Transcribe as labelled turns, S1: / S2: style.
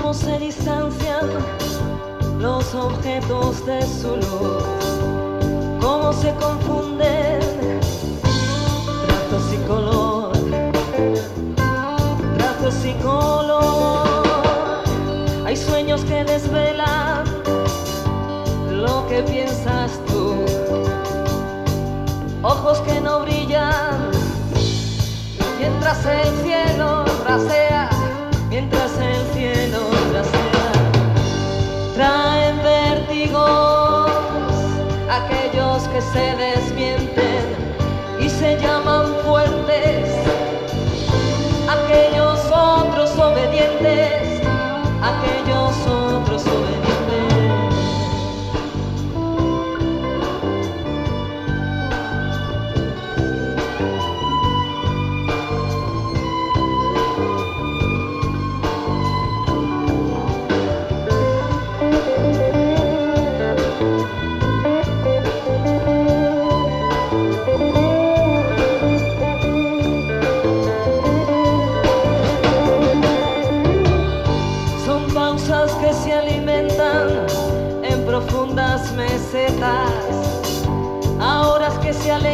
S1: se distancian los objetos de su luz, cómo se confunden trazos y color, trazos y color. Hay sueños que desvelan lo que piensas tú, ojos que no brillan mientras el cielo rasea, mientras el cielo rasea. Traen vértigos aquellos que se desmienten y se llaman fuertes, aquellos otros obedientes, aquellos otros obedientes. Que se alimentan en profundas mesetas, a horas que se alejan